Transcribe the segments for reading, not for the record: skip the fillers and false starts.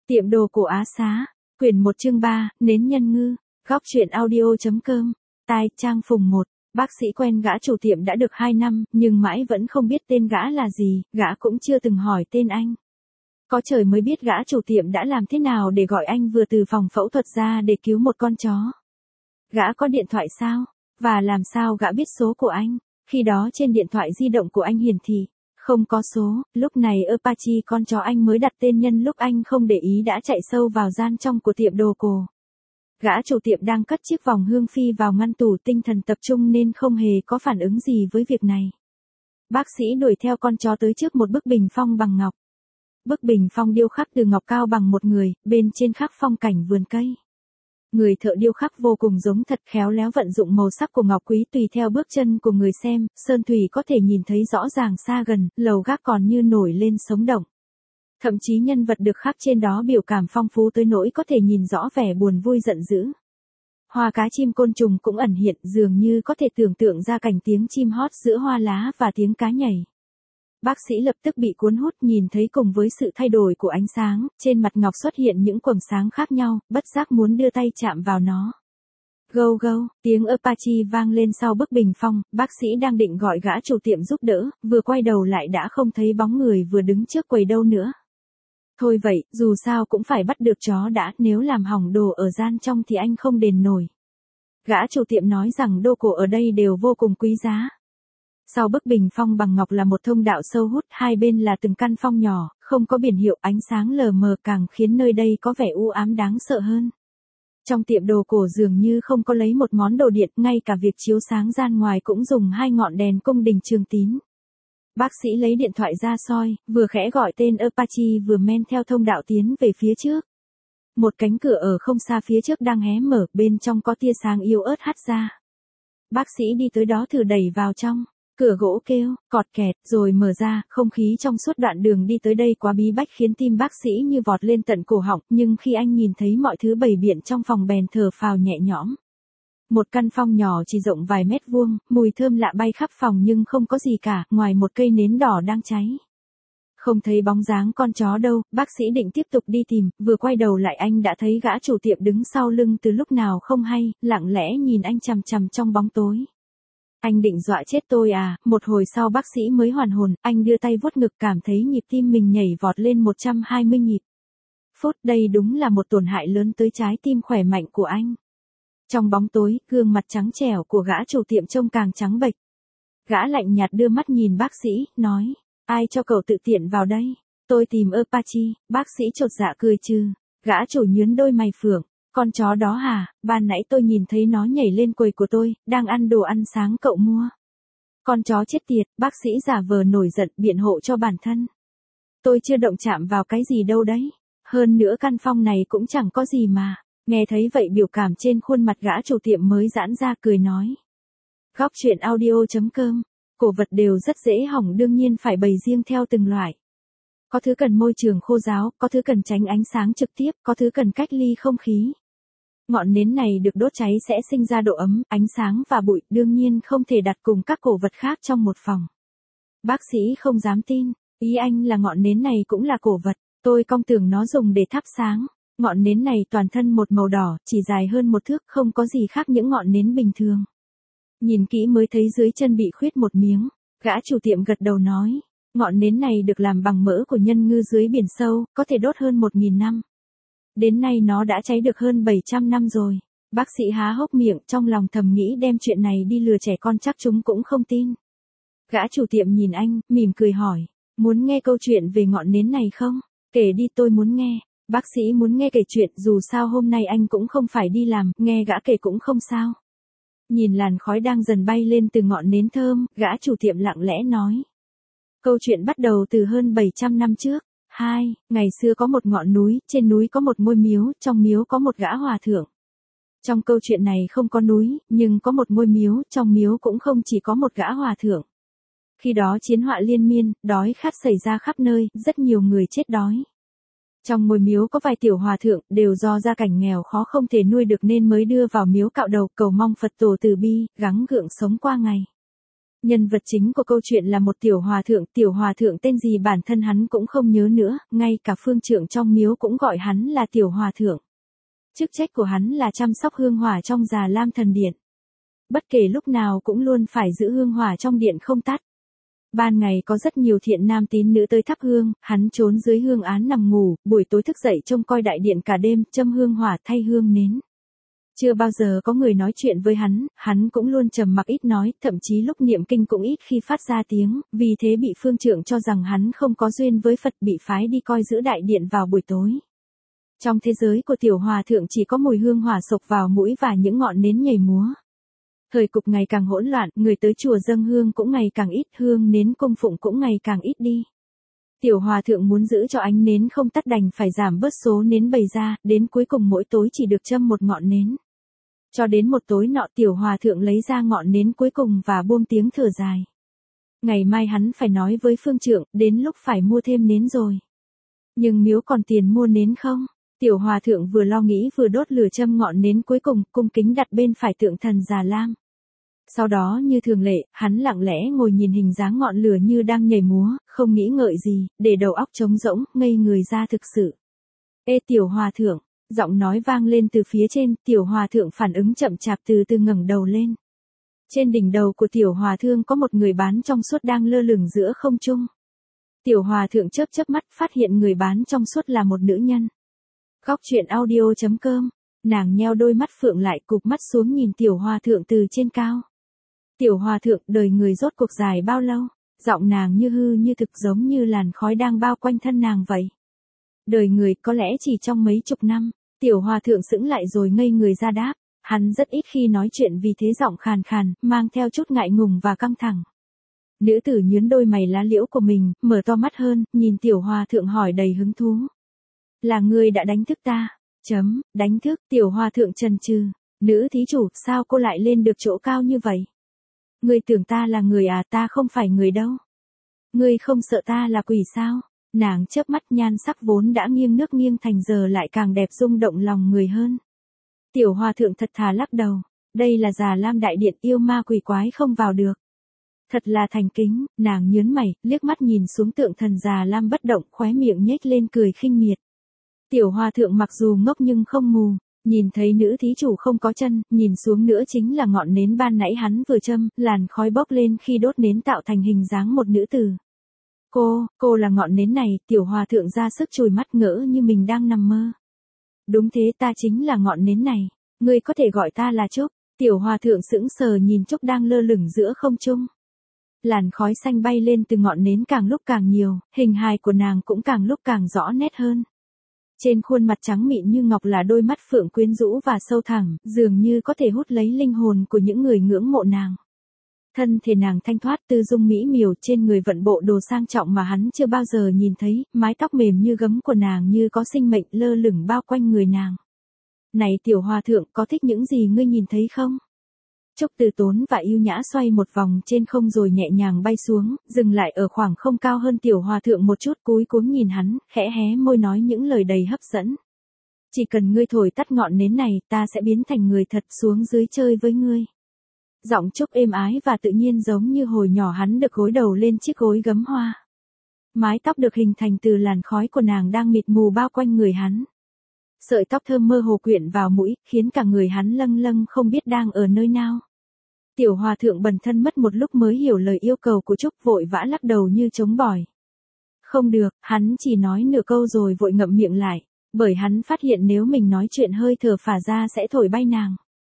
Tiệm đồ cổ Á Xá, quyển 1 chương 3, nến nhân ngư, góc truyện audio.com, tai trang phùng 1, bác sĩ quen gã chủ tiệm đã được 2 năm, nhưng mãi vẫn không biết tên gã là gì, gã cũng chưa từng hỏi tên anh. Có trời mới biết gã chủ tiệm đã làm thế nào để gọi anh vừa từ phòng phẫu thuật ra để cứu một con chó. Gã có điện thoại sao? Và làm sao gã biết số của anh? Khi đó trên điện thoại di động của anh hiển thị không có số, lúc này Apache con chó anh mới đặt tên nhân lúc anh không để ý đã chạy sâu vào gian trong của tiệm đồ cổ. Gã chủ tiệm đang cất chiếc vòng hương phi vào ngăn tủ, tinh thần tập trung nên không hề có phản ứng gì với việc này. Bác sĩ đuổi theo con chó tới trước một bức bình phong bằng ngọc. Bức bình phong điêu khắc từ ngọc cao bằng một người, bên trên khắc phong cảnh vườn cây. Người thợ điêu khắc vô cùng giống thật, khéo léo vận dụng màu sắc của ngọc quý tùy theo bước chân của người xem, sơn thủy có thể nhìn thấy rõ ràng xa gần, lầu gác còn như nổi lên sống động. Thậm chí nhân vật được khắc trên đó biểu cảm phong phú tới nỗi có thể nhìn rõ vẻ buồn vui giận dữ. Hoa cá chim côn trùng cũng ẩn hiện, dường như có thể tưởng tượng ra cảnh tiếng chim hót giữa hoa lá và tiếng cá nhảy. Bác sĩ lập tức bị cuốn hút, nhìn thấy cùng với sự thay đổi của ánh sáng, trên mặt ngọc xuất hiện những quầng sáng khác nhau, bất giác muốn đưa tay chạm vào nó. Gâu gâu, tiếng Apache vang lên sau bức bình phong, bác sĩ đang định gọi gã chủ tiệm giúp đỡ, vừa quay đầu lại đã không thấy bóng người vừa đứng trước quầy đâu nữa. Thôi vậy, dù sao cũng phải bắt được chó đã, nếu làm hỏng đồ ở gian trong thì anh không đền nổi. Gã chủ tiệm nói rằng đồ cổ ở đây đều vô cùng quý giá. Sau bức bình phong bằng ngọc là một thông đạo sâu hút, hai bên là từng căn phòng nhỏ, không có biển hiệu, ánh sáng lờ mờ càng khiến nơi đây có vẻ u ám đáng sợ hơn. Trong tiệm đồ cổ dường như không có lấy một món đồ điện, ngay cả việc chiếu sáng gian ngoài cũng dùng 2 ngọn đèn cung đình trường tín. Bác sĩ lấy điện thoại ra soi, vừa khẽ gọi tên Apache vừa men theo thông đạo tiến về phía trước. Một cánh cửa ở không xa phía trước đang hé mở, bên trong có tia sáng yếu ớt hắt ra. Bác sĩ đi tới đó thử đẩy vào trong. Cửa gỗ kêu, cọt kẹt, rồi mở ra, không khí trong suốt đoạn đường đi tới đây quá bí bách khiến tim bác sĩ như vọt lên tận cổ họng, nhưng khi anh nhìn thấy mọi thứ bày biện trong phòng bèn thở phào nhẹ nhõm. Một căn phòng nhỏ chỉ rộng vài mét vuông, mùi thơm lạ bay khắp phòng nhưng không có gì cả, ngoài một cây nến đỏ đang cháy. Không thấy bóng dáng con chó đâu, bác sĩ định tiếp tục đi tìm, vừa quay đầu lại anh đã thấy gã chủ tiệm đứng sau lưng từ lúc nào không hay, lặng lẽ nhìn anh chằm chằm trong bóng tối. Anh định dọa chết tôi à? Một hồi sau bác sĩ mới hoàn hồn, anh đưa tay vuốt ngực cảm thấy nhịp tim mình nhảy vọt lên 120 nhịp. Đây đúng là một tổn hại lớn tới trái tim khỏe mạnh của anh. Trong bóng tối, gương mặt trắng trẻo của gã chủ tiệm trông càng trắng bệch. Gã lạnh nhạt đưa mắt nhìn bác sĩ, nói, ai cho cậu tự tiện vào đây? Tôi tìm Apache. Bác sĩ chột dạ cười trừ. Gã chủ nhướng đôi mày phượng. Con chó đó hả? Ban nãy tôi nhìn thấy nó nhảy lên quầy của tôi, đang ăn đồ ăn sáng cậu mua. Con chó chết tiệt, bác sĩ giả vờ nổi giận biện hộ cho bản thân. Tôi chưa động chạm vào cái gì đâu đấy. Hơn nữa căn phòng này cũng chẳng có gì mà. Nghe thấy vậy biểu cảm trên khuôn mặt gã chủ tiệm mới giãn ra cười nói. Góc truyện audio.com, cổ vật đều rất dễ hỏng, đương nhiên phải bày riêng theo từng loại. Có thứ cần môi trường khô ráo, có thứ cần tránh ánh sáng trực tiếp, có thứ cần cách ly không khí. Ngọn nến này được đốt cháy sẽ sinh ra độ ấm, ánh sáng và bụi, đương nhiên không thể đặt cùng các cổ vật khác trong một phòng. Bác sĩ không dám tin, ý anh là ngọn nến này cũng là cổ vật, tôi cong tưởng nó dùng để thắp sáng. Ngọn nến này toàn thân một màu đỏ, chỉ dài hơn 1 thước, không có gì khác những ngọn nến bình thường. Nhìn kỹ mới thấy dưới chân bị khuyết một miếng, gã chủ tiệm gật đầu nói. Ngọn nến này được làm bằng mỡ của nhân ngư dưới biển sâu, có thể đốt hơn 1000 năm. Đến nay nó đã cháy được hơn 700 năm rồi. Bác sĩ há hốc miệng, trong lòng thầm nghĩ đem chuyện này đi lừa trẻ con chắc chúng cũng không tin. Gã chủ tiệm nhìn anh, mỉm cười hỏi, muốn nghe câu chuyện về ngọn nến này không? Kể đi, tôi muốn nghe. Bác sĩ muốn nghe kể chuyện, dù sao hôm nay anh cũng không phải đi làm, nghe gã kể cũng không sao. Nhìn làn khói đang dần bay lên từ ngọn nến thơm, gã chủ tiệm lặng lẽ nói. Câu chuyện bắt đầu từ hơn 700 năm trước. Ngày xưa có một ngọn núi, trên núi có một ngôi miếu, trong miếu có một gã hòa thượng. Trong câu chuyện này không có núi, nhưng có một ngôi miếu, trong miếu cũng không chỉ có một gã hòa thượng. Khi đó chiến họa liên miên, đói khát xảy ra khắp nơi, rất nhiều người chết đói. Trong ngôi miếu có vài tiểu hòa thượng, đều do gia cảnh nghèo khó không thể nuôi được nên mới đưa vào miếu cạo đầu cầu mong Phật tổ từ bi, gắng gượng sống qua ngày. Nhân vật chính của câu chuyện là một tiểu hòa thượng tên gì bản thân hắn cũng không nhớ nữa, ngay cả phương trượng trong miếu cũng gọi hắn là tiểu hòa thượng. Chức trách của hắn là chăm sóc hương hỏa trong Già Lam thần điện. Bất kể lúc nào cũng luôn phải giữ hương hỏa trong điện không tắt. Ban ngày có rất nhiều thiện nam tín nữ tới thắp hương, hắn trốn dưới hương án nằm ngủ, buổi tối thức dậy trông coi đại điện cả đêm, châm hương hỏa thay hương nến. Chưa bao giờ có người nói chuyện với hắn cũng luôn trầm mặc ít nói, thậm chí lúc niệm kinh cũng ít khi phát ra tiếng, vì thế bị phương trượng cho rằng hắn không có duyên với Phật, bị phái đi coi giữ đại điện vào buổi tối. Trong thế giới của tiểu hòa thượng chỉ có mùi hương hỏa sộc vào mũi và những ngọn nến nhảy múa. Thời cục ngày càng hỗn loạn, người tới chùa dâng hương cũng ngày càng ít, hương nến cung phụng cũng ngày càng ít đi. Tiểu hòa thượng muốn giữ cho ánh nến không tắt đành phải giảm bớt số nến bày ra, đến cuối cùng mỗi tối chỉ được châm một ngọn nến. Cho đến một tối nọ tiểu hòa thượng lấy ra ngọn nến cuối cùng và buông tiếng thở dài. Ngày mai hắn phải nói với phương trượng, đến lúc phải mua thêm nến rồi. Nhưng miếu còn tiền mua nến không? Tiểu hòa thượng vừa lo nghĩ vừa đốt lửa châm ngọn nến cuối cùng, cung kính đặt bên phải tượng thần Già Lam. Sau đó như thường lệ, hắn lặng lẽ ngồi nhìn hình dáng ngọn lửa như đang nhảy múa, không nghĩ ngợi gì, để đầu óc trống rỗng, ngây người ra thực sự. Ê tiểu hòa thượng, giọng nói vang lên từ phía trên, tiểu hòa thượng phản ứng chậm chạp từ từ ngẩng đầu lên. Trên đỉnh đầu của tiểu hòa thượng có một người bán trong suốt đang lơ lửng giữa không trung. Tiểu hòa thượng chớp chớp mắt phát hiện người bán trong suốt là một nữ nhân. Góc truyện audio.com, nàng nheo đôi mắt phượng lại cụp mắt xuống nhìn tiểu hòa thượng từ trên cao. Tiểu hòa thượng, đời người rốt cuộc dài bao lâu? Giọng nàng như hư như thực giống như làn khói đang bao quanh thân nàng vậy. Đời người có lẽ chỉ trong mấy chục năm. Tiểu hòa thượng sững lại rồi ngây người ra đáp. Hắn rất ít khi nói chuyện vì thế giọng khàn khàn, mang theo chút ngại ngùng và căng thẳng. Nữ tử nhướng đôi mày lá liễu của mình, mở to mắt hơn, nhìn tiểu hòa thượng hỏi đầy hứng thú. Là ngươi đã đánh thức ta? Đánh thức, tiểu hòa thượng chần chừ. Nữ thí chủ, sao cô lại lên được chỗ cao như vậy? Ngươi tưởng ta là người à, ta không phải người đâu. Ngươi không sợ ta là quỷ sao? Nàng chớp mắt, nhan sắc vốn đã nghiêng nước nghiêng thành giờ lại càng đẹp rung động lòng người hơn. Tiểu hòa thượng thật thà lắc đầu. Đây là Già Lam đại điện, yêu ma quỷ quái không vào được. Thật là thành kính, nàng nhớn mày, liếc mắt nhìn xuống tượng thần Già Lam bất động, khóe miệng nhếch lên cười khinh miệt. Tiểu hòa thượng mặc dù ngốc nhưng không mù, nhìn thấy nữ thí chủ không có chân, nhìn xuống nữa chính là ngọn nến ban nãy hắn vừa châm, làn khói bốc lên khi đốt nến tạo thành hình dáng một nữ tử. Cô là ngọn nến này, tiểu hòa thượng ra sức chùi mắt ngỡ như mình đang nằm mơ. Đúng thế, ta chính là ngọn nến này, ngươi có thể gọi ta là Trúc. Tiểu hòa thượng sững sờ nhìn Trúc đang lơ lửng giữa không trung. Làn khói xanh bay lên từ ngọn nến càng lúc càng nhiều, hình hài của nàng cũng càng lúc càng rõ nét hơn. Trên khuôn mặt trắng mịn như ngọc là đôi mắt phượng quyến rũ và sâu thẳm, dường như có thể hút lấy linh hồn của những người ngưỡng mộ nàng. Thân thể nàng thanh thoát, tư dung mỹ miều, trên người vận bộ đồ sang trọng mà hắn chưa bao giờ nhìn thấy, mái tóc mềm như gấm của nàng như có sinh mệnh lơ lửng bao quanh người nàng. Này tiểu hòa thượng, có thích những gì ngươi nhìn thấy không? Trúc từ tốn và yêu nhã xoay một vòng trên không rồi nhẹ nhàng bay xuống, dừng lại ở khoảng không cao hơn tiểu hòa thượng một chút, cúi cúm nhìn hắn, khẽ hé môi nói những lời đầy hấp dẫn. Chỉ cần ngươi thổi tắt ngọn nến này, ta sẽ biến thành người thật xuống dưới chơi với ngươi. Giọng Trúc êm ái và tự nhiên giống như hồi nhỏ hắn được gối đầu lên chiếc gối gấm hoa. Mái tóc được hình thành từ làn khói của nàng đang mịt mù bao quanh người hắn. Sợi tóc thơm mơ hồ quyện vào mũi, khiến cả người hắn lâng lâng không biết đang ở nơi nào. Tiểu hòa thượng bần thân mất một lúc mới hiểu lời yêu cầu của Trúc, vội vã lắc đầu như chống bỏi. Không được, hắn chỉ nói nửa câu rồi vội ngậm miệng lại, bởi hắn phát hiện nếu mình nói chuyện hơi thở phả ra sẽ thổi bay nàng.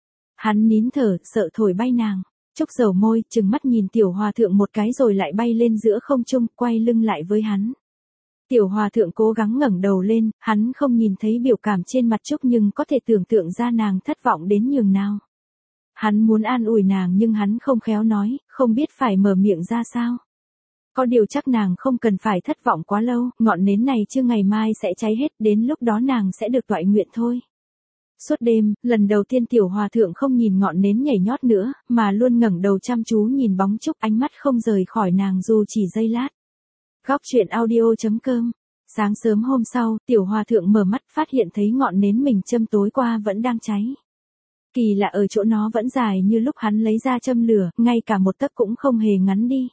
Hắn nín thở, sợ thổi bay nàng. Trúc dầu môi, trừng mắt nhìn tiểu hòa thượng một cái rồi lại bay lên giữa không trung, quay lưng lại với hắn. Tiểu hòa thượng cố gắng ngẩng đầu lên, hắn không nhìn thấy biểu cảm trên mặt Trúc nhưng có thể tưởng tượng ra nàng thất vọng đến nhường nào. Hắn muốn an ủi nàng nhưng hắn không khéo nói, không biết phải mở miệng ra sao. Có điều chắc nàng không cần phải thất vọng quá lâu, ngọn nến này chưa ngày mai sẽ cháy hết, đến lúc đó nàng sẽ được toại nguyện thôi. Suốt đêm, lần đầu tiên tiểu hòa thượng không nhìn ngọn nến nhảy nhót nữa, mà luôn ngẩng đầu chăm chú nhìn bóng Trúc, ánh mắt không rời khỏi nàng dù chỉ giây lát. Góc truyện audio.com. Sáng sớm hôm sau, tiểu hòa thượng mở mắt phát hiện thấy ngọn nến mình châm tối qua vẫn đang cháy. Kỳ lạ ở chỗ nó vẫn dài như lúc hắn lấy ra châm lửa, ngay cả một tấc cũng không hề ngắn đi.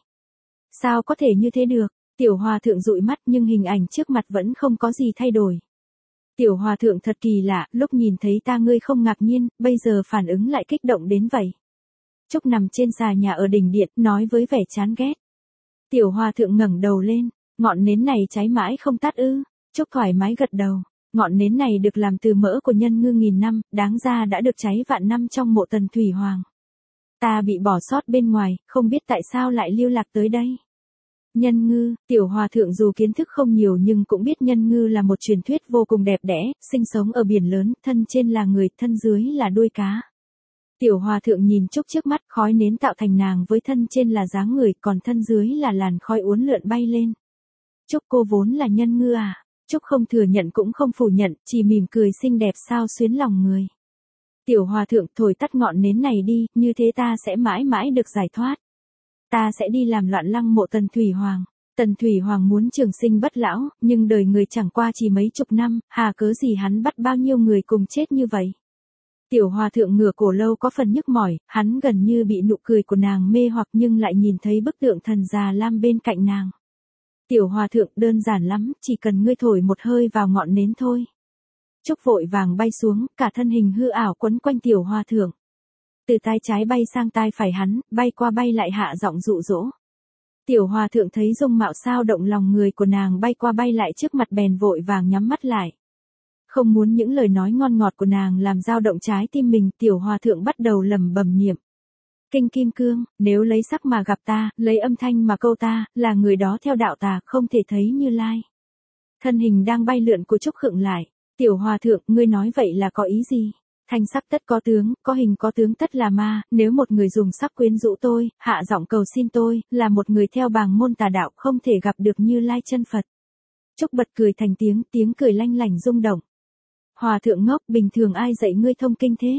Sao có thể như thế được? Tiểu hòa thượng dụi mắt nhưng hình ảnh trước mặt vẫn không có gì thay đổi. Tiểu hòa thượng thật kỳ lạ, lúc nhìn thấy ta ngươi không ngạc nhiên, bây giờ phản ứng lại kích động đến vậy. Trúc nằm trên xà nhà ở đỉnh điện, nói với vẻ chán ghét. Tiểu hòa thượng ngẩng đầu lên, ngọn nến này cháy mãi không tắt ư? Trúc thoải mái gật đầu, ngọn nến này được làm từ mỡ của nhân ngư 1000 năm, đáng ra đã được cháy vạn năm trong mộ Tần Thủy Hoàng. Ta bị bỏ sót bên ngoài, không biết tại sao lại lưu lạc tới đây. Nhân ngư, tiểu hòa thượng dù kiến thức không nhiều nhưng cũng biết nhân ngư là một truyền thuyết vô cùng đẹp đẽ, sinh sống ở biển lớn, thân trên là người, thân dưới là đuôi cá. Tiểu hòa thượng nhìn Trúc trước mắt, khói nến tạo thành nàng với thân trên là dáng người, còn thân dưới là làn khói uốn lượn bay lên. Trúc cô vốn là nhân ngư à? Trúc không thừa nhận cũng không phủ nhận, chỉ mỉm cười xinh đẹp sao xuyến lòng người. Tiểu hòa thượng thổi tắt ngọn nến này đi, như thế ta sẽ mãi mãi được giải thoát. Ta sẽ đi làm loạn lăng mộ Tần Thủy Hoàng. Tần Thủy Hoàng muốn trường sinh bất lão, nhưng đời người chẳng qua chỉ mấy chục năm, hà cớ gì hắn bắt bao nhiêu người cùng chết như vậy. Tiểu hòa thượng ngửa cổ lâu có phần nhức mỏi, hắn gần như bị nụ cười của nàng mê hoặc nhưng lại nhìn thấy bức tượng thần già lam bên cạnh nàng. Tiểu hòa thượng đơn giản lắm, chỉ cần ngươi thổi một hơi vào ngọn nến thôi. Trúc vội vàng bay xuống, cả thân hình hư ảo quấn quanh tiểu hòa thượng. Từ tai trái bay sang tai phải hắn, bay qua bay lại hạ giọng dụ dỗ. Tiểu hòa thượng thấy dung mạo sao động lòng người của nàng bay qua bay lại trước mặt bèn vội vàng nhắm mắt lại. Không muốn những lời nói ngon ngọt của nàng làm dao động trái tim mình, tiểu hòa thượng bắt đầu lẩm bẩm niệm. Kinh kim cương, nếu lấy sắc mà gặp ta, lấy âm thanh mà câu ta, là người đó theo đạo ta, không thể thấy Như Lai. Thân hình đang bay lượn của Trúc khựng lại. Tiểu hòa thượng, ngươi nói vậy là có ý gì? Thanh sắc tất có tướng, có hình có tướng tất là ma, nếu một người dùng sắc quyến rũ tôi, hạ giọng cầu xin tôi, là một người theo bàng môn tà đạo không thể gặp được Như Lai chân Phật. Trúc bật cười thành tiếng cười lanh lảnh rung động. Hòa thượng ngốc, bình thường ai dạy ngươi thông kinh thế?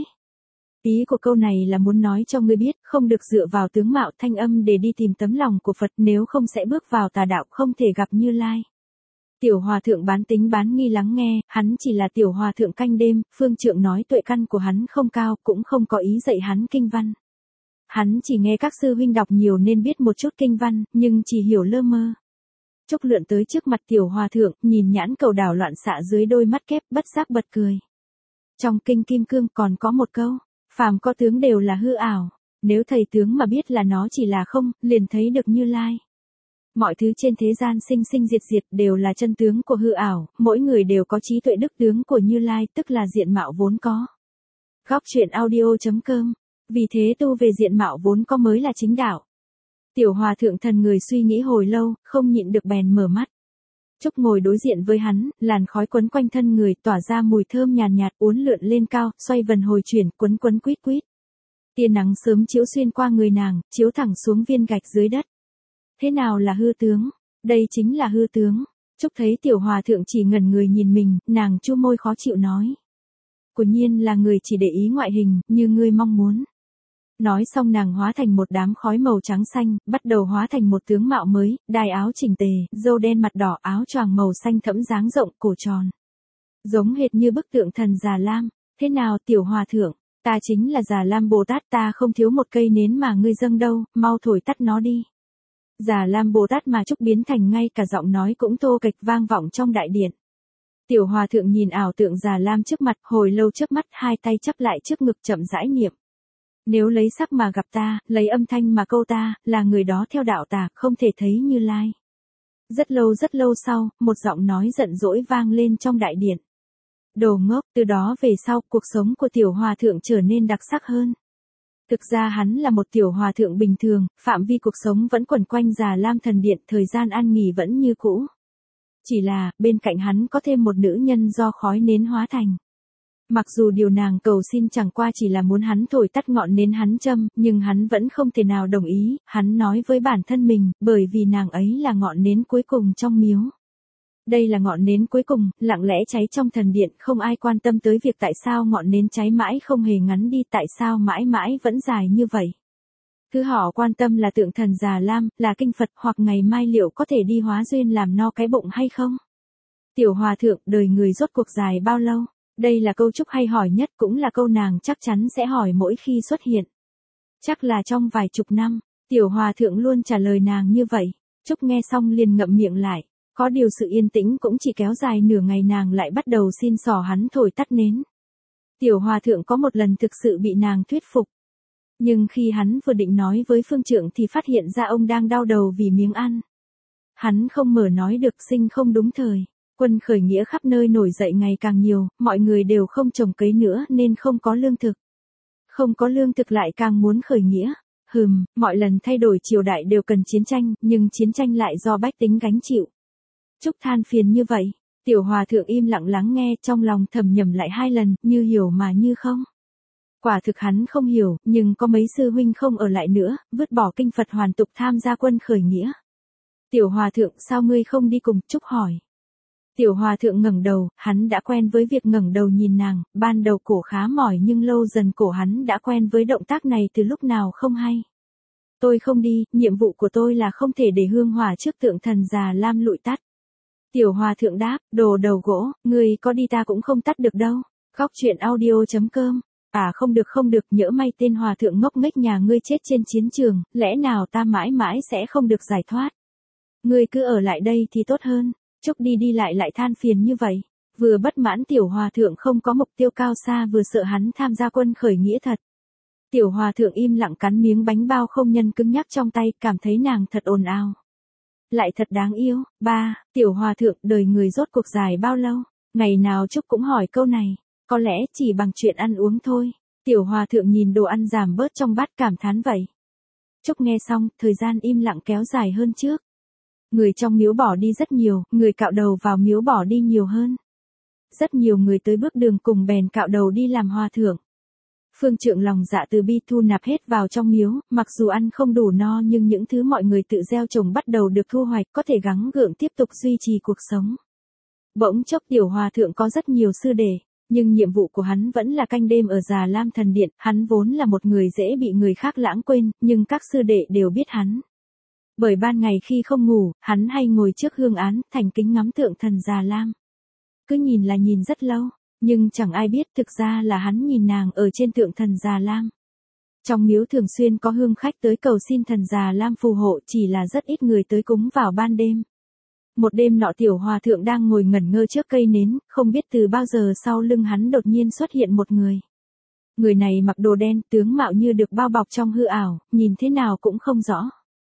Ý của câu này là muốn nói cho ngươi biết, không được dựa vào tướng mạo thanh âm để đi tìm tấm lòng của Phật, nếu không sẽ bước vào tà đạo không thể gặp Như Lai. Tiểu hòa thượng bán tính bán nghi lắng nghe, hắn chỉ là tiểu hòa thượng canh đêm, phương trượng nói tuệ căn của hắn không cao, cũng không có ý dạy hắn kinh văn. Hắn chỉ nghe các sư huynh đọc nhiều nên biết một chút kinh văn, nhưng chỉ hiểu lơ mơ. Trúc lượn tới trước mặt tiểu hòa thượng, nhìn nhãn cầu đảo loạn xạ dưới đôi mắt kép, bất giác bật cười. Trong kinh kim cương còn có một câu, phàm có tướng đều là hư ảo, nếu thầy tướng mà biết là nó chỉ là không, liền thấy được Như Lai. Mọi thứ trên thế gian sinh sinh diệt diệt đều là chân tướng của hư ảo, mỗi người đều có trí tuệ đức tướng của Như Lai, tức là diện mạo vốn có. Góc truyện audio.com, vì thế tu về diện mạo vốn có mới là chính đạo. Tiểu hòa thượng thần người suy nghĩ hồi lâu, không nhịn được bèn mở mắt. Trúc ngồi đối diện với hắn, làn khói quấn quanh thân người tỏa ra mùi thơm nhàn nhạt uốn lượn lên cao, xoay vần hồi chuyển, quấn quấn quýt quýt. Tia nắng sớm chiếu xuyên qua người nàng, chiếu thẳng xuống viên gạch dưới đất. Thế nào là hư tướng? Đây chính là hư tướng. Trúc thấy tiểu hòa thượng chỉ ngẩn người nhìn mình, nàng chu môi khó chịu nói. Quả nhiên là người chỉ để ý ngoại hình, như ngươi mong muốn. Nói xong nàng hóa thành một đám khói màu trắng xanh, bắt đầu hóa thành một tướng mạo mới, đai áo chỉnh tề, râu đen mặt đỏ, áo choàng màu xanh thẫm dáng rộng, cổ tròn. Giống hệt như bức tượng thần Già Lam. Thế nào tiểu hòa thượng? Ta chính là Già Lam Bồ Tát, ta không thiếu một cây nến mà ngươi dâng đâu, mau thổi tắt nó đi. Già Lam Bồ Tát mà Trúc biến thành ngay cả giọng nói cũng thô kệch vang vọng trong đại điện. Tiểu hòa thượng nhìn ảo tượng Già Lam trước mặt, hồi lâu trước mắt, hai tay chắp lại trước ngực chậm rãi niệm. Nếu lấy sắc mà gặp ta, lấy âm thanh mà câu ta, là người đó theo đạo ta, không thể thấy Như Lai. Rất lâu sau, một giọng nói giận dỗi vang lên trong đại điện. Đồ ngốc, từ đó về sau, cuộc sống của tiểu hòa thượng trở nên đặc sắc hơn. Thực ra hắn là một tiểu hòa thượng bình thường, phạm vi cuộc sống vẫn quẩn quanh Già Lam thần điện, thời gian an nghỉ vẫn như cũ. Chỉ là, bên cạnh hắn có thêm một nữ nhân do khói nến hóa thành. Mặc dù điều nàng cầu xin chẳng qua chỉ là muốn hắn thổi tắt ngọn nến hắn châm, nhưng hắn vẫn không thể nào đồng ý, hắn nói với bản thân mình, bởi vì nàng ấy là ngọn nến cuối cùng trong miếu. Đây là ngọn nến cuối cùng, lặng lẽ cháy trong thần điện, không ai quan tâm tới việc tại sao ngọn nến cháy mãi không hề ngắn đi, tại sao mãi mãi vẫn dài như vậy. Thứ họ quan tâm là tượng thần Già Lam, là kinh Phật, hoặc ngày mai liệu có thể đi hóa duyên làm no cái bụng hay không. Tiểu hòa thượng, đời người rốt cuộc dài bao lâu? Đây là câu Trúc hay hỏi nhất, cũng là câu nàng chắc chắn sẽ hỏi mỗi khi xuất hiện. Chắc là trong vài chục năm, tiểu hòa thượng luôn trả lời nàng như vậy. Trúc nghe xong liền ngậm miệng lại. Có điều sự yên tĩnh cũng chỉ kéo dài nửa ngày, nàng lại bắt đầu xin xỏ hắn thổi tắt nến. Tiểu hòa thượng có một lần thực sự bị nàng thuyết phục. Nhưng khi hắn vừa định nói với phương trượng thì phát hiện ra ông đang đau đầu vì miếng ăn. Hắn không mở nói được, sinh không đúng thời. Quân khởi nghĩa khắp nơi nổi dậy ngày càng nhiều, mọi người đều không trồng cấy nữa nên không có lương thực. Không có lương thực lại càng muốn khởi nghĩa. Mọi lần thay đổi triều đại đều cần chiến tranh, nhưng chiến tranh lại do bách tính gánh chịu. Trúc than phiền như vậy, tiểu hòa thượng im lặng lắng nghe, trong lòng thầm nhẩm lại 2 lần, như hiểu mà như không. Quả thực hắn không hiểu, nhưng có mấy sư huynh không ở lại nữa, vứt bỏ kinh Phật hoàn tục tham gia quân khởi nghĩa. Tiểu hòa thượng, sao ngươi không đi cùng? Trúc hỏi. Tiểu hòa thượng ngẩng đầu, hắn đã quen với việc ngẩng đầu nhìn nàng, ban đầu cổ khá mỏi nhưng lâu dần cổ hắn đã quen với động tác này từ lúc nào không hay. Tôi không đi, nhiệm vụ của tôi là không thể để hương hỏa trước tượng thần già lam lụi tắt. Tiểu hòa thượng đáp, đồ đầu gỗ, ngươi có đi ta cũng không tắt được đâu. Góc truyện audio.com. Không được, nhỡ may tên hòa thượng ngốc nghếch nhà ngươi chết trên chiến trường, lẽ nào ta mãi mãi sẽ không được giải thoát. Ngươi cứ ở lại đây thì tốt hơn. Trúc đi lại than phiền như vậy. Vừa bất mãn tiểu hòa thượng không có mục tiêu cao xa, vừa sợ hắn tham gia quân khởi nghĩa thật. Tiểu hòa thượng im lặng cắn miếng bánh bao không nhân cứng nhắc trong tay, cảm thấy nàng thật ồn ào. Lại thật đáng yêu. Tiểu hòa thượng, đời người rốt cuộc dài bao lâu? Ngày nào Trúc cũng hỏi câu này. Có lẽ chỉ bằng chuyện ăn uống thôi. Tiểu hòa thượng nhìn đồ ăn giảm bớt trong bát cảm thán vậy. Trúc nghe xong, thời gian im lặng kéo dài hơn trước. Người trong miếu bỏ đi rất nhiều, người cạo đầu vào miếu bỏ đi nhiều hơn. Rất nhiều người tới bước đường cùng bèn cạo đầu đi làm hòa thượng. Phương trượng lòng dạ từ bi thu nạp hết vào trong miếu, mặc dù ăn không đủ no nhưng những thứ mọi người tự gieo trồng bắt đầu được thu hoạch, có thể gắng gượng tiếp tục duy trì cuộc sống. Bỗng chốc tiểu hòa thượng có rất nhiều sư đệ, nhưng nhiệm vụ của hắn vẫn là canh đêm ở Già Lam Thần Điện. Hắn vốn là một người dễ bị người khác lãng quên, nhưng các sư đệ đều biết hắn. Bởi ban ngày khi không ngủ, hắn hay ngồi trước hương án, thành kính ngắm tượng thần Già Lam. Cứ nhìn là nhìn rất lâu, nhưng chẳng ai biết thực ra là hắn nhìn nàng ở trên tượng thần Già Lam. Trong miếu thường xuyên có hương khách tới cầu xin thần Già Lam phù hộ, chỉ là rất ít người tới cúng vào ban đêm. Một đêm nọ tiểu hòa thượng đang ngồi ngẩn ngơ trước cây nến, không biết từ bao giờ sau lưng hắn đột nhiên xuất hiện một người. Người này mặc đồ đen, tướng mạo như được bao bọc trong hư ảo, nhìn thế nào cũng không rõ.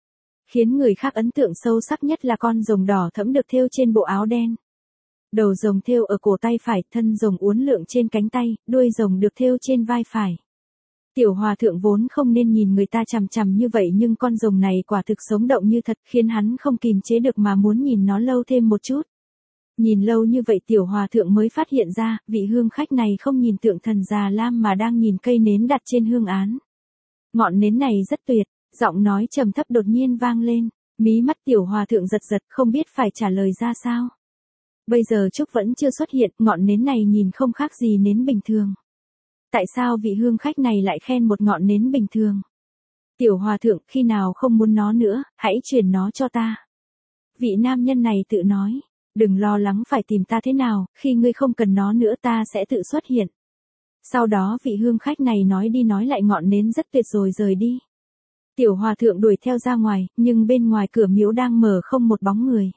Khiến người khác ấn tượng sâu sắc nhất là con rồng đỏ thẫm được thêu trên bộ áo đen. Đầu rồng thêu ở cổ tay phải, thân rồng uốn lượn trên cánh tay, đuôi rồng được thêu trên vai phải. Tiểu hòa thượng vốn không nên nhìn người ta chằm chằm như vậy, nhưng con rồng này quả thực sống động như thật, khiến hắn không kìm chế được mà muốn nhìn nó lâu thêm một chút. Nhìn lâu như vậy tiểu hòa thượng mới phát hiện ra, vị hương khách này không nhìn tượng thần Già Lam mà đang nhìn cây nến đặt trên hương án. Ngọn nến này rất tuyệt, giọng nói trầm thấp đột nhiên vang lên, mí mắt tiểu hòa thượng giật giật không biết phải trả lời ra sao. Bây giờ Trúc vẫn chưa xuất hiện, ngọn nến này nhìn không khác gì nến bình thường. Tại sao vị hương khách này lại khen một ngọn nến bình thường? Tiểu hòa thượng, khi nào không muốn nó nữa, hãy chuyển nó cho ta. Vị nam nhân này tự nói, đừng lo lắng phải tìm ta thế nào, khi ngươi không cần nó nữa ta sẽ tự xuất hiện. Sau đó vị hương khách này nói đi nói lại ngọn nến rất tuyệt rồi rời đi. Tiểu hòa thượng đuổi theo ra ngoài, nhưng bên ngoài cửa miếu đang mở không một bóng người.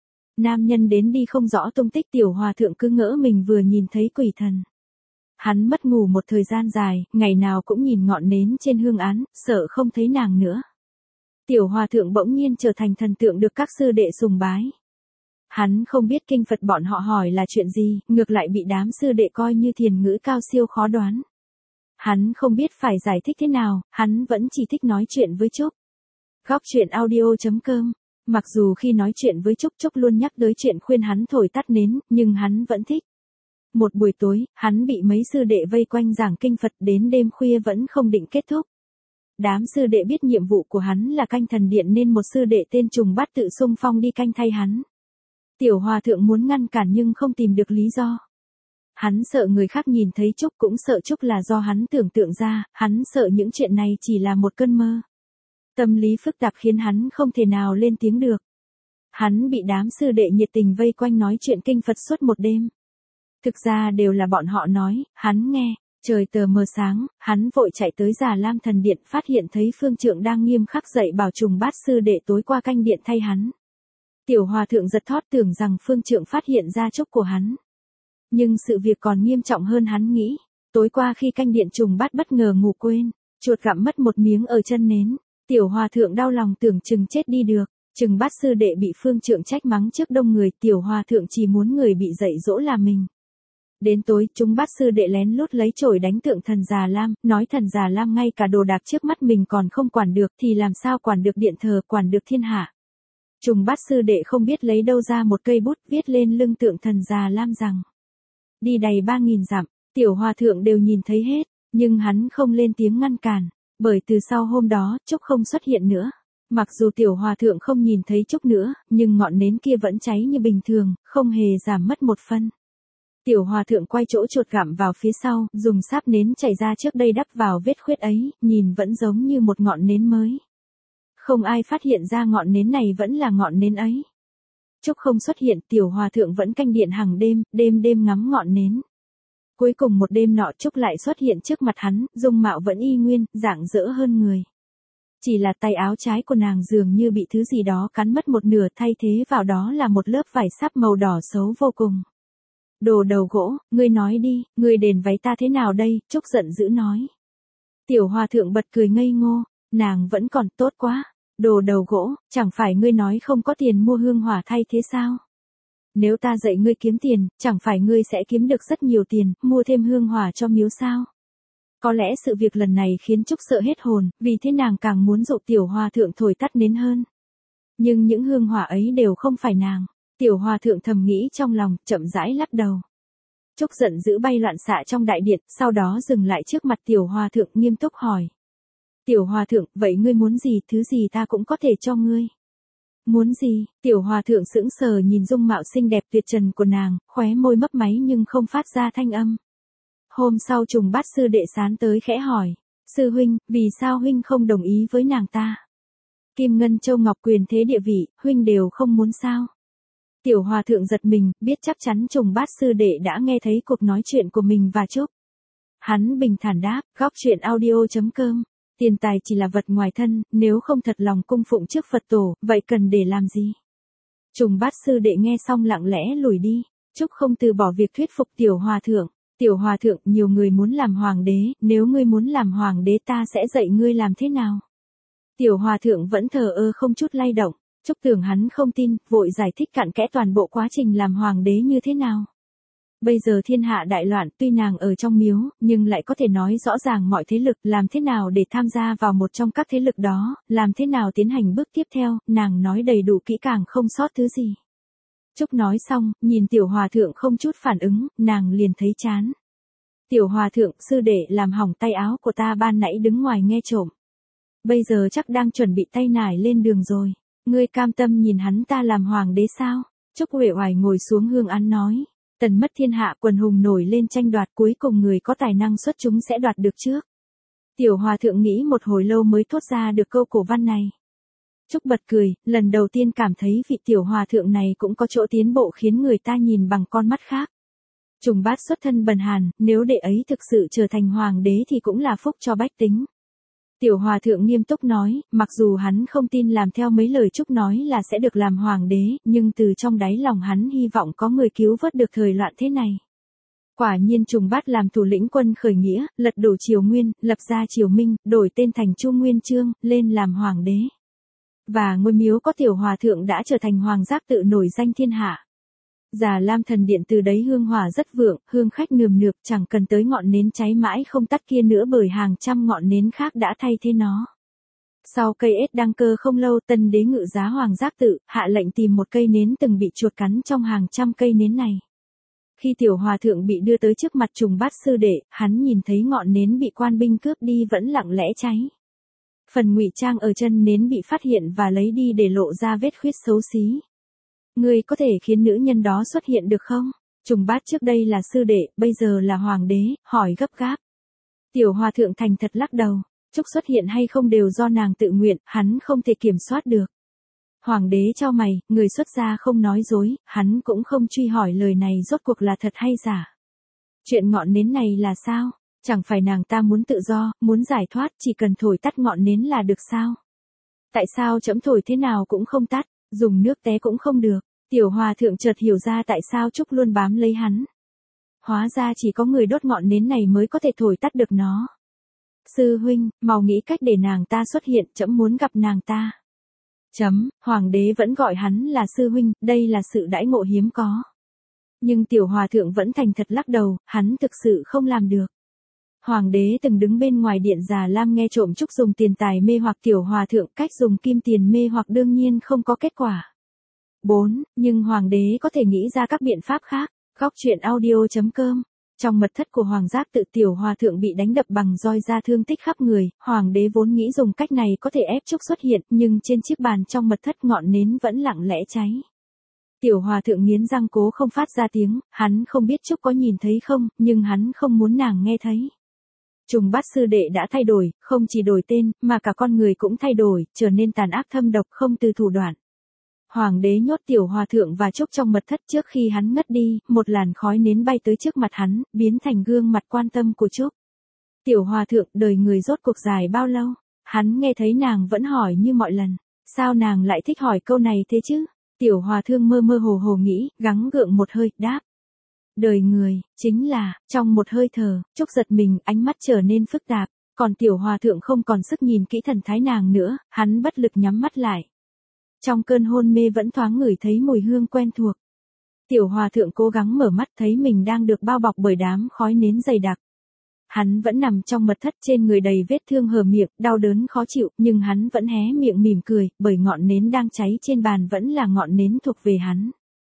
Nam nhân đến đi không rõ tung tích, tiểu hòa thượng cứ ngỡ mình vừa nhìn thấy quỷ thần. Hắn mất ngủ một thời gian dài, ngày nào cũng nhìn ngọn nến trên hương án, sợ không thấy nàng nữa. Tiểu hòa thượng bỗng nhiên trở thành thần tượng được các sư đệ sùng bái. Hắn không biết kinh Phật bọn họ hỏi là chuyện gì, ngược lại bị đám sư đệ coi như thiền ngữ cao siêu khó đoán. Hắn không biết phải giải thích thế nào, hắn vẫn chỉ thích nói chuyện với Trúc. Góc truyện audio.com. Mặc dù khi nói chuyện với Trúc luôn nhắc tới chuyện khuyên hắn thổi tắt nến, nhưng hắn vẫn thích. Một buổi tối, hắn bị mấy sư đệ vây quanh giảng kinh Phật đến đêm khuya vẫn không định kết thúc. Đám sư đệ biết nhiệm vụ của hắn là canh thần điện nên một sư đệ tên Trùng Bát tự xung phong đi canh thay hắn. Tiểu hòa thượng muốn ngăn cản nhưng không tìm được lý do. Hắn sợ người khác nhìn thấy Trúc, cũng sợ Trúc là do hắn tưởng tượng ra, hắn sợ những chuyện này chỉ là một cơn mơ. Tâm lý phức tạp khiến hắn không thể nào lên tiếng được. Hắn bị đám sư đệ nhiệt tình vây quanh nói chuyện kinh Phật suốt một đêm. Thực ra đều là bọn họ nói, hắn nghe. Trời tờ mờ sáng, hắn vội chạy tới Già Lam thần điện, phát hiện thấy phương trượng đang nghiêm khắc dạy bảo Trùng Bát sư đệ tối qua canh điện thay hắn. Tiểu hòa thượng giật thót tưởng rằng phương trượng phát hiện ra chúc của hắn. Nhưng sự việc còn nghiêm trọng hơn hắn nghĩ. Tối qua khi canh điện Trùng Bát bất ngờ ngủ quên, chuột gặm mất một miếng ở chân nến. Tiểu hòa thượng đau lòng tưởng chừng chết đi được. Trùng Bát sư đệ bị phương trượng trách mắng trước đông người, tiểu hòa thượng chỉ muốn người bị dạy dỗ là mình. Đến tối, Trùng Bát sư đệ lén lút lấy chổi đánh tượng thần Già Lam, nói thần Già Lam ngay cả đồ đạc trước mắt mình còn không quản được thì làm sao quản được điện thờ, quản được thiên hạ. Trùng Bát sư đệ không biết lấy đâu ra một cây bút, viết lên lưng tượng thần Già Lam rằng: đi đầy 3.000 dặm, tiểu hòa thượng đều nhìn thấy hết, nhưng hắn không lên tiếng ngăn cản, bởi từ sau hôm đó, Trúc không xuất hiện nữa. Mặc dù tiểu hòa thượng không nhìn thấy Trúc nữa, nhưng ngọn nến kia vẫn cháy như bình thường, không hề giảm mất một phân. Tiểu hòa thượng quay chỗ chuột gặm vào phía sau, dùng sáp nến chảy ra trước đây đắp vào vết khuyết ấy, nhìn vẫn giống như một ngọn nến mới. Không ai phát hiện ra ngọn nến này vẫn là ngọn nến ấy. Trúc không xuất hiện, tiểu hòa thượng vẫn canh điện hàng đêm, đêm ngắm ngọn nến. Cuối cùng một đêm nọ Trúc lại xuất hiện trước mặt hắn, dung mạo vẫn y nguyên, rạng rỡ hơn người. Chỉ là tay áo trái của nàng dường như bị thứ gì đó cắn mất một nửa, thay thế vào đó là một lớp vải sáp màu đỏ xấu vô cùng. Đồ đầu gỗ, ngươi nói đi, ngươi đền váy ta thế nào đây? Trúc giận dữ nói. Tiểu hòa thượng bật cười ngây ngô, nàng vẫn còn tốt quá. Đồ đầu gỗ, chẳng phải ngươi nói không có tiền mua hương hỏa thay thế sao? Nếu ta dạy ngươi kiếm tiền, chẳng phải ngươi sẽ kiếm được rất nhiều tiền, mua thêm hương hỏa cho miếu sao? Có lẽ sự việc lần này khiến Trúc sợ hết hồn, vì thế nàng càng muốn dụ tiểu hòa thượng thổi tắt nến hơn. Nhưng những hương hỏa ấy đều không phải nàng. Tiểu hòa thượng thầm nghĩ trong lòng, chậm rãi lắc đầu. Trúc giận dữ bay loạn xạ trong đại điện, sau đó dừng lại trước mặt tiểu hòa thượng nghiêm túc hỏi. Tiểu hòa thượng, vậy ngươi muốn gì, thứ gì ta cũng có thể cho ngươi. Muốn gì? Tiểu hòa thượng sững sờ nhìn dung mạo xinh đẹp tuyệt trần của nàng, khóe môi mấp máy nhưng không phát ra thanh âm. Hôm sau Trùng Bát sư đệ sán tới khẽ hỏi. Sư huynh, vì sao huynh không đồng ý với nàng ta? Kim ngân châu ngọc quyền thế địa vị, huynh đều không muốn sao? Tiểu hòa thượng giật mình, biết chắc chắn Trùng Bát sư đệ đã nghe thấy cuộc nói chuyện của mình và Trúc. Hắn bình thản đáp, góc chuyện audio.com. Tiền tài chỉ là vật ngoài thân, nếu không thật lòng cung phụng trước Phật tổ, vậy cần để làm gì? Trùng Bát sư đệ nghe xong lặng lẽ lùi đi. Trúc không từ bỏ việc thuyết phục tiểu hòa thượng. Tiểu hòa thượng, nhiều người muốn làm hoàng đế, nếu ngươi muốn làm hoàng đế ta sẽ dạy ngươi làm thế nào? Tiểu hòa thượng vẫn thờ ơ không chút lay động. Trúc tưởng hắn không tin, vội giải thích cặn kẽ toàn bộ quá trình làm hoàng đế như thế nào. Bây giờ thiên hạ đại loạn, tuy nàng ở trong miếu, nhưng lại có thể nói rõ ràng mọi thế lực, làm thế nào để tham gia vào một trong các thế lực đó, làm thế nào tiến hành bước tiếp theo, nàng nói đầy đủ kỹ càng không sót thứ gì. Trúc nói xong, nhìn tiểu hòa thượng không chút phản ứng, nàng liền thấy chán. Tiểu hòa thượng, sư đệ làm hỏng tay áo của ta ban nãy đứng ngoài nghe trộm. Bây giờ chắc đang chuẩn bị tay nải lên đường rồi. Ngươi cam tâm nhìn hắn ta làm hoàng đế sao? Trúc uể oải ngồi xuống hương án nói. Tần mất thiên hạ, quần hùng nổi lên tranh đoạt, cuối cùng người có tài năng xuất chúng sẽ đoạt được trước. Tiểu hòa thượng nghĩ một hồi lâu mới thốt ra được câu cổ văn này. Trúc bật cười, lần đầu tiên cảm thấy vị tiểu hòa thượng này cũng có chỗ tiến bộ khiến người ta nhìn bằng con mắt khác. Trùng Bát xuất thân bần hàn, nếu đệ ấy thực sự trở thành hoàng đế thì cũng là phúc cho bách tính. Tiểu hòa thượng nghiêm túc nói, mặc dù hắn không tin làm theo mấy lời Trúc nói là sẽ được làm hoàng đế, nhưng từ trong đáy lòng hắn hy vọng có người cứu vớt được thời loạn thế này. Quả nhiên Trùng Bát làm thủ lĩnh quân khởi nghĩa, lật đổ Triều Nguyên, lập ra Triều Minh, đổi tên thành Chu Nguyên Chương, lên làm hoàng đế. Và ngôi miếu có tiểu hòa thượng đã trở thành hoàng giác tự nổi danh thiên hạ. Già Lam thần điện từ đấy hương hỏa rất vượng, hương khách nườm nượp, chẳng cần tới ngọn nến cháy mãi không tắt kia nữa bởi hàng trăm ngọn nến khác đã thay thế nó. Sau cây ết đăng cơ không lâu, tân đế Ngự Giá Hoàng Giác Tự hạ lệnh tìm một cây nến từng bị chuột cắn trong hàng trăm cây nến này. Khi tiểu hòa thượng bị đưa tới trước mặt Trùng Bát sư đệ, hắn nhìn thấy ngọn nến bị quan binh cướp đi vẫn lặng lẽ cháy. Phần ngụy trang ở chân nến bị phát hiện và lấy đi để lộ ra vết khuyết xấu xí. Ngươi có thể khiến nữ nhân đó xuất hiện được không? Trùng Bát trước đây là sư đệ, bây giờ là hoàng đế, hỏi gấp gáp. Tiểu hòa thượng thành thật lắc đầu, Trúc xuất hiện hay không đều do nàng tự nguyện, hắn không thể kiểm soát được. Hoàng đế chau mày, người xuất gia không nói dối, hắn cũng không truy hỏi lời này rốt cuộc là thật hay giả. Chuyện ngọn nến này là sao? Chẳng phải nàng ta muốn tự do, muốn giải thoát, chỉ cần thổi tắt ngọn nến là được sao? Tại sao trẫm thổi thế nào cũng không tắt, dùng nước té cũng không được? Tiểu hòa thượng chợt hiểu ra tại sao Trúc luôn bám lấy hắn. Hóa ra chỉ có người đốt ngọn nến này mới có thể thổi tắt được nó. Sư huynh, mau nghĩ cách để nàng ta xuất hiện, trẫm muốn gặp nàng ta. Hoàng đế vẫn gọi hắn là sư huynh, đây là sự đãi ngộ hiếm có. Nhưng tiểu hòa thượng vẫn thành thật lắc đầu, hắn thực sự không làm được. Hoàng đế từng đứng bên ngoài điện Già Lam nghe trộm Trúc dùng tiền tài mê hoặc tiểu hòa thượng, cách dùng kim tiền mê hoặc đương nhiên không có kết quả. 4. Nhưng hoàng đế có thể nghĩ ra các biện pháp khác. Góc truyện audio.com. Trong mật thất của hoàng giác tự, tiểu hòa thượng bị đánh đập bằng roi ra thương tích khắp người, hoàng đế vốn nghĩ dùng cách này có thể ép Trúc xuất hiện, nhưng trên chiếc bàn trong mật thất ngọn nến vẫn lặng lẽ cháy. Tiểu hòa thượng nghiến răng cố không phát ra tiếng, hắn không biết Trúc có nhìn thấy không, nhưng hắn không muốn nàng nghe thấy. Trùng Bát sư đệ đã thay đổi, không chỉ đổi tên, mà cả con người cũng thay đổi, trở nên tàn ác thâm độc không từ thủ đoạn. Hoàng đế nhốt tiểu hòa thượng và Trúc trong mật thất, trước khi hắn ngất đi, một làn khói nến bay tới trước mặt hắn, biến thành gương mặt quan tâm của Trúc. Tiểu hòa thượng, đời người rốt cuộc dài bao lâu? Hắn nghe thấy nàng vẫn hỏi như mọi lần. Sao nàng lại thích hỏi câu này thế chứ? Tiểu hòa thượng mơ mơ hồ hồ nghĩ, gắng gượng một hơi, đáp. Đời người, chính là, trong một hơi thở, Trúc giật mình, ánh mắt trở nên phức tạp, còn tiểu hòa thượng không còn sức nhìn kỹ thần thái nàng nữa, hắn bất lực nhắm mắt lại. Trong cơn hôn mê vẫn thoáng ngửi thấy mùi hương quen thuộc. Tiểu hòa thượng cố gắng mở mắt, thấy mình đang được bao bọc bởi đám khói nến dày đặc. Hắn vẫn nằm trong mật thất, trên người đầy vết thương hở miệng, đau đớn khó chịu, nhưng hắn vẫn hé miệng mỉm cười, bởi ngọn nến đang cháy trên bàn vẫn là ngọn nến thuộc về hắn.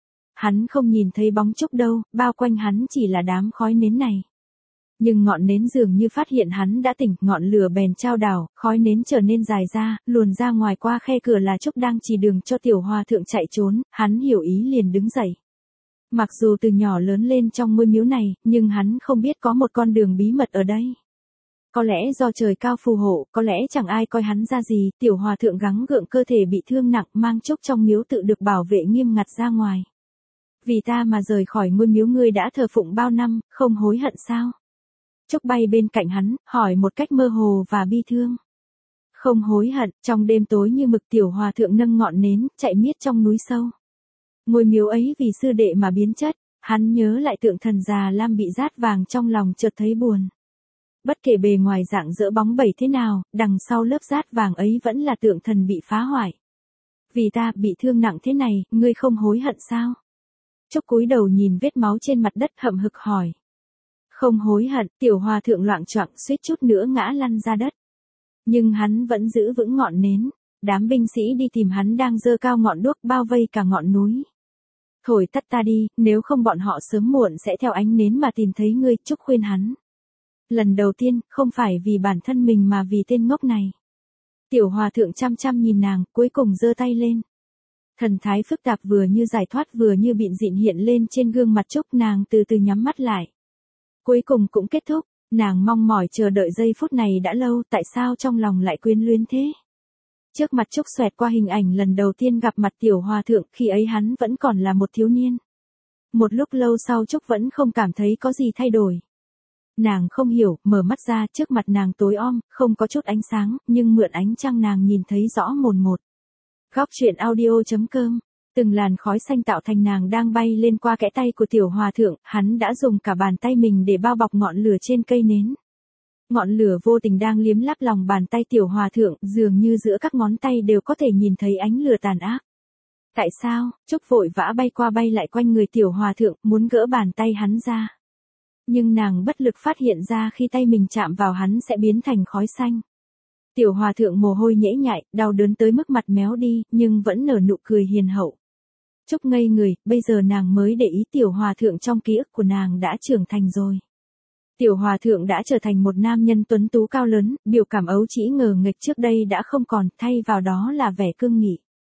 Hắn không nhìn thấy bóng Trúc đâu, bao quanh hắn chỉ là đám khói nến này. Nhưng ngọn nến dường như phát hiện hắn đã tỉnh, ngọn lửa bèn chao đảo, khói nến trở nên dài ra, luồn ra ngoài qua khe cửa là Trúc đang chỉ đường cho tiểu hòa thượng chạy trốn, hắn hiểu ý liền đứng dậy. Mặc dù từ nhỏ lớn lên trong ngôi miếu này, nhưng hắn không biết có một con đường bí mật ở đây. Có lẽ do trời cao phù hộ, có lẽ chẳng ai coi hắn ra gì, tiểu hòa thượng gắng gượng cơ thể bị thương nặng, mang Trúc trong miếu tự được bảo vệ nghiêm ngặt ra ngoài. Vì ta mà rời khỏi ngôi miếu ngươi đã thờ phụng bao năm, không hối hận sao? Trúc bay bên cạnh hắn, hỏi một cách mơ hồ và bi thương. Không hối hận, trong đêm tối như mực tiểu hòa thượng nâng ngọn nến, chạy miết trong núi sâu. Ngôi miếu ấy vì sư đệ mà biến chất, hắn nhớ lại tượng thần Già Lam bị rát vàng trong lòng chợt thấy buồn. Bất kể bề ngoài dạng dỡ bóng bẩy thế nào, đằng sau lớp rát vàng ấy vẫn là tượng thần bị phá hoại. Vì ta bị thương nặng thế này, ngươi không hối hận sao? Trúc cúi đầu nhìn vết máu trên mặt đất hậm hực hỏi. Không hối hận, tiểu hòa thượng loạng choạng suýt chút nữa ngã lăn ra đất. Nhưng hắn vẫn giữ vững ngọn nến, đám binh sĩ đi tìm hắn đang giơ cao ngọn đuốc bao vây cả ngọn núi. Thổi tắt ta đi, nếu không bọn họ sớm muộn sẽ theo ánh nến mà tìm thấy ngươi, Trúc khuyên hắn. Lần đầu tiên, không phải vì bản thân mình mà vì tên ngốc này. Tiểu hòa thượng chăm chăm nhìn nàng, cuối cùng giơ tay lên. Thần thái phức tạp vừa như giải thoát vừa như bịn dịn hiện lên trên gương mặt Trúc, nàng từ từ nhắm mắt lại. Cuối cùng cũng kết thúc, nàng mong mỏi chờ đợi giây phút này đã lâu, tại sao trong lòng lại quyến luyến thế? Trước mặt Trúc xoẹt qua hình ảnh lần đầu tiên gặp mặt tiểu hòa thượng, khi ấy hắn vẫn còn là một thiếu niên. Một lúc lâu sau Trúc vẫn không cảm thấy có gì thay đổi. Nàng không hiểu, mở mắt ra, trước mặt nàng tối om, không có chút ánh sáng, nhưng mượn ánh trăng nàng nhìn thấy rõ mồn một. Góc truyện audio.com. Từng làn khói xanh tạo thành nàng đang bay lên qua kẽ tay của tiểu hòa thượng, hắn đã dùng cả bàn tay mình để bao bọc ngọn lửa trên cây nến. Ngọn lửa vô tình đang liếm láp lòng bàn tay tiểu hòa thượng, dường như giữa các ngón tay đều có thể nhìn thấy ánh lửa tàn ác. Tại sao? Trúc vội vã bay qua bay lại quanh người tiểu hòa thượng, muốn gỡ bàn tay hắn ra. Nhưng nàng bất lực phát hiện ra khi tay mình chạm vào hắn sẽ biến thành khói xanh. Tiểu hòa thượng mồ hôi nhễ nhại, đau đớn tới mức mặt méo đi, nhưng vẫn nở nụ cười hiền hậu. Trúc ngây người, bây giờ nàng mới để ý tiểu hòa thượng trong ký ức của nàng đã trưởng thành rồi. Tiểu hòa thượng đã trở thành một nam nhân tuấn tú cao lớn, biểu cảm ấu trĩ ngờ nghệch trước đây đã không còn, thay vào đó là vẻ cương nghị.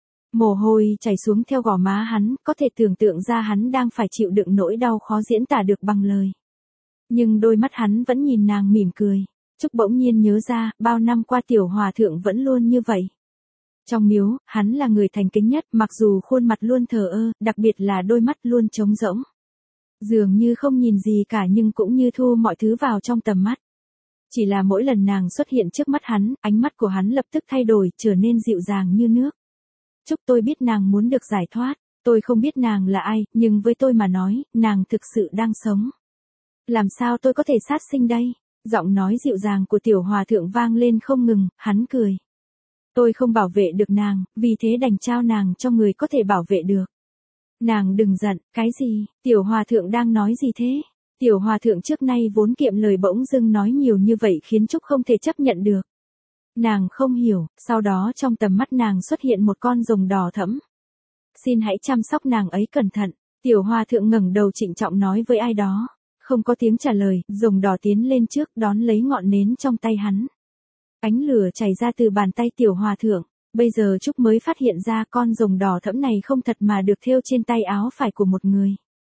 Mồ hôi chảy xuống theo gò má hắn, có thể tưởng tượng ra hắn đang phải chịu đựng nỗi đau khó diễn tả được bằng lời. Nhưng đôi mắt hắn vẫn nhìn nàng mỉm cười. Trúc bỗng nhiên nhớ ra, bao năm qua tiểu hòa thượng vẫn luôn như vậy. Trong miếu, hắn là người thành kính nhất, mặc dù khuôn mặt luôn thờ ơ, đặc biệt là đôi mắt luôn trống rỗng. dường như không nhìn gì cả nhưng cũng như thu mọi thứ vào trong tầm mắt. Chỉ là mỗi lần nàng xuất hiện trước mắt hắn, ánh mắt của hắn lập tức thay đổi, trở nên dịu dàng như nước. Chúc tôi biết nàng muốn được giải thoát, tôi không biết nàng là ai, nhưng với tôi mà nói, nàng thực sự đang sống. Làm sao tôi có thể sát sinh đây? Giọng nói dịu dàng của tiểu hòa thượng vang lên không ngừng, hắn cười. Tôi không bảo vệ được nàng, vì thế đành trao nàng cho người có thể bảo vệ được. Nàng đừng giận, cái gì, tiểu hòa thượng đang nói gì thế? Tiểu hòa thượng trước nay vốn kiệm lời bỗng dưng nói nhiều như vậy khiến Trúc không thể chấp nhận được. Nàng không hiểu, sau đó trong tầm mắt nàng xuất hiện một con rồng đỏ thẫm. Xin hãy chăm sóc nàng ấy cẩn thận, tiểu hòa thượng ngẩng đầu trịnh trọng nói với ai đó. Không có tiếng trả lời, rồng đỏ tiến lên trước đón lấy ngọn nến trong tay hắn. Ánh lửa chảy ra từ bàn tay tiểu hòa thượng. Bây giờ Trúc mới phát hiện ra con rồng đỏ thẫm này không thật mà được thêu trên tay áo phải của một người.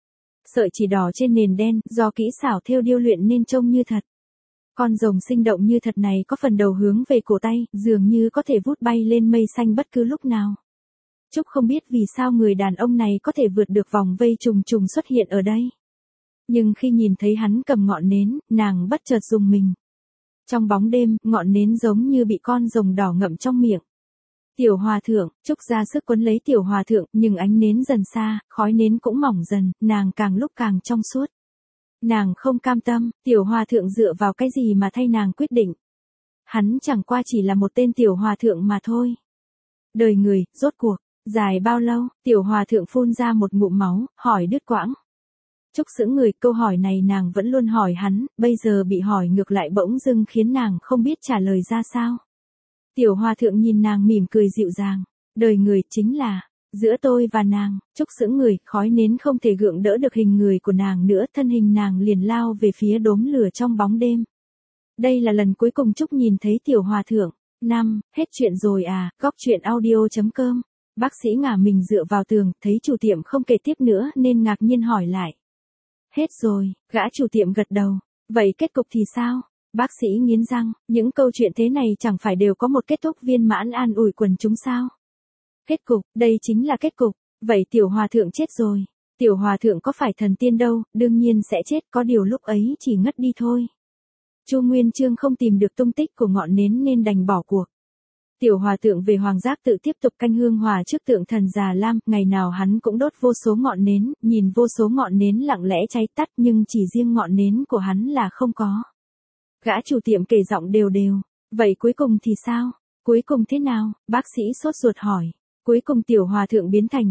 Sợi chỉ đỏ trên nền đen, do kỹ xảo thêu điêu luyện nên trông như thật. Con rồng sinh động như thật này có phần đầu hướng về cổ tay, dường như có thể vút bay lên mây xanh bất cứ lúc nào. Trúc không biết vì sao người đàn ông này có thể vượt được vòng vây trùng trùng xuất hiện ở đây. Nhưng khi nhìn thấy hắn cầm ngọn nến, nàng bất chợt rùng mình. Trong bóng đêm, ngọn nến giống như bị con rồng đỏ ngậm trong miệng. Tiểu hòa thượng, Trúc ra sức quấn lấy tiểu hòa thượng, nhưng ánh nến dần xa, khói nến cũng mỏng dần, nàng càng lúc càng trong suốt. Nàng không cam tâm, tiểu hòa thượng dựa vào cái gì mà thay nàng quyết định. Hắn chẳng qua chỉ là một tên tiểu hòa thượng mà thôi. Đời người, rốt cuộc, dài bao lâu, tiểu hòa thượng phun ra một ngụm máu, hỏi đứt quãng. Trúc sững người, câu hỏi này nàng vẫn luôn hỏi hắn, bây giờ bị hỏi ngược lại bỗng dưng khiến nàng không biết trả lời ra sao. Tiểu hòa thượng nhìn nàng mỉm cười dịu dàng, đời người chính là, giữa tôi và nàng. Trúc sững người, khói nến không thể gượng đỡ được hình người của nàng nữa, thân hình nàng liền lao về phía đốm lửa trong bóng đêm. Đây là lần cuối cùng Trúc nhìn thấy tiểu hòa thượng. Hết chuyện rồi à, góc truyện audio.com. Bác sĩ ngả mình dựa vào tường, thấy chủ tiệm không kể tiếp nữa nên ngạc nhiên hỏi lại. Hết rồi, gã chủ tiệm gật đầu. Vậy kết cục thì sao? Bác sĩ nghiến răng, những câu chuyện thế này chẳng phải đều có một kết thúc viên mãn an ủi quần chúng sao? Kết cục, đây chính là kết cục. Vậy tiểu hòa thượng chết rồi. Tiểu hòa thượng có phải thần tiên đâu, đương nhiên sẽ chết, có điều lúc ấy chỉ ngất đi thôi. Chu Nguyên Chương không tìm được tung tích của ngọn nến nên đành bỏ cuộc. Tiểu hòa thượng về hoàng giác tự tiếp tục canh hương hòa trước tượng thần Già Lam, ngày nào hắn cũng đốt vô số ngọn nến, nhìn vô số ngọn nến lặng lẽ cháy tắt nhưng chỉ riêng ngọn nến của hắn là không có. Gã chủ tiệm kể giọng đều đều, vậy cuối cùng thì sao? Cuối cùng thế nào? Bác sĩ sốt ruột hỏi. Cuối cùng tiểu hòa thượng biến thành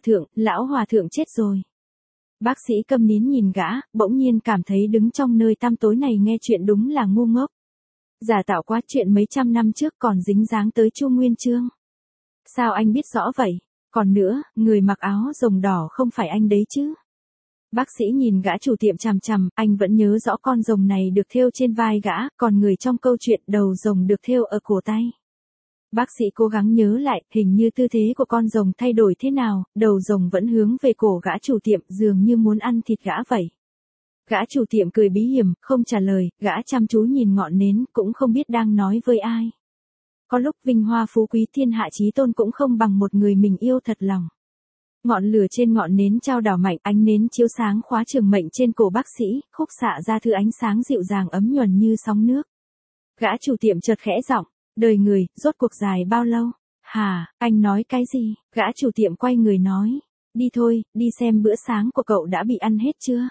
lão hòa thượng chết rồi. Bác sĩ câm nín nhìn gã, bỗng nhiên cảm thấy đứng trong nơi tăm tối này nghe chuyện đúng là ngu ngốc. Giả tạo quá, chuyện mấy trăm năm trước còn dính dáng tới Chu Nguyên Chương. Sao anh biết rõ vậy? Còn nữa, người mặc áo rồng đỏ không phải anh đấy chứ? Bác sĩ nhìn gã chủ tiệm chằm chằm, anh vẫn nhớ rõ con rồng này được thêu trên vai gã, còn người trong câu chuyện đầu rồng được thêu ở cổ tay. Bác sĩ cố gắng nhớ lại, hình như tư thế của con rồng thay đổi thế nào, đầu rồng vẫn hướng về cổ gã chủ tiệm, dường như muốn ăn thịt gã vậy. Gã chủ tiệm cười bí hiểm, không trả lời, gã chăm chú nhìn ngọn nến, cũng không biết đang nói với ai. Có lúc vinh hoa phú quý thiên hạ chí tôn cũng không bằng một người mình yêu thật lòng. Ngọn lửa trên ngọn nến trao đảo mạnh, ánh nến chiếu sáng khóa trường mệnh trên cổ bác sĩ, khúc xạ ra thứ ánh sáng dịu dàng ấm nhuần như sóng nước. Gã chủ tiệm chợt khẽ giọng, đời người, rốt cuộc dài bao lâu? Hả, anh nói cái gì? Gã chủ tiệm quay người nói, đi thôi, đi xem bữa sáng của cậu đã bị ăn hết chưa?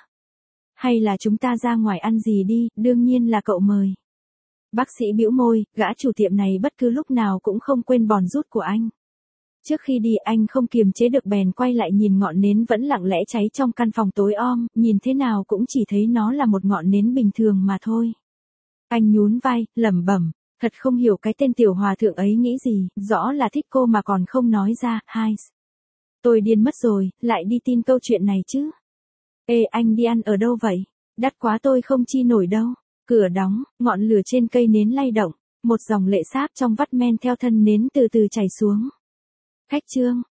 Hay là chúng ta ra ngoài ăn gì đi, đương nhiên là cậu mời. Bác sĩ bĩu môi, gã chủ tiệm này bất cứ lúc nào cũng không quên bòn rút của anh. Trước khi đi anh không kiềm chế được bèn quay lại nhìn ngọn nến vẫn lặng lẽ cháy trong căn phòng tối om, nhìn thế nào cũng chỉ thấy nó là một ngọn nến bình thường mà thôi. Anh nhún vai, lẩm bẩm, thật không hiểu cái tên tiểu hòa thượng ấy nghĩ gì, rõ là thích cô mà còn không nói ra, hai. Tôi điên mất rồi, lại đi tin câu chuyện này chứ. Ê anh đi ăn ở đâu vậy? Đắt quá tôi không chi nổi đâu. Cửa đóng, ngọn lửa trên cây nến lay động, một dòng lệ sáp trong vắt men theo thân nến từ từ chảy xuống. Khách trương,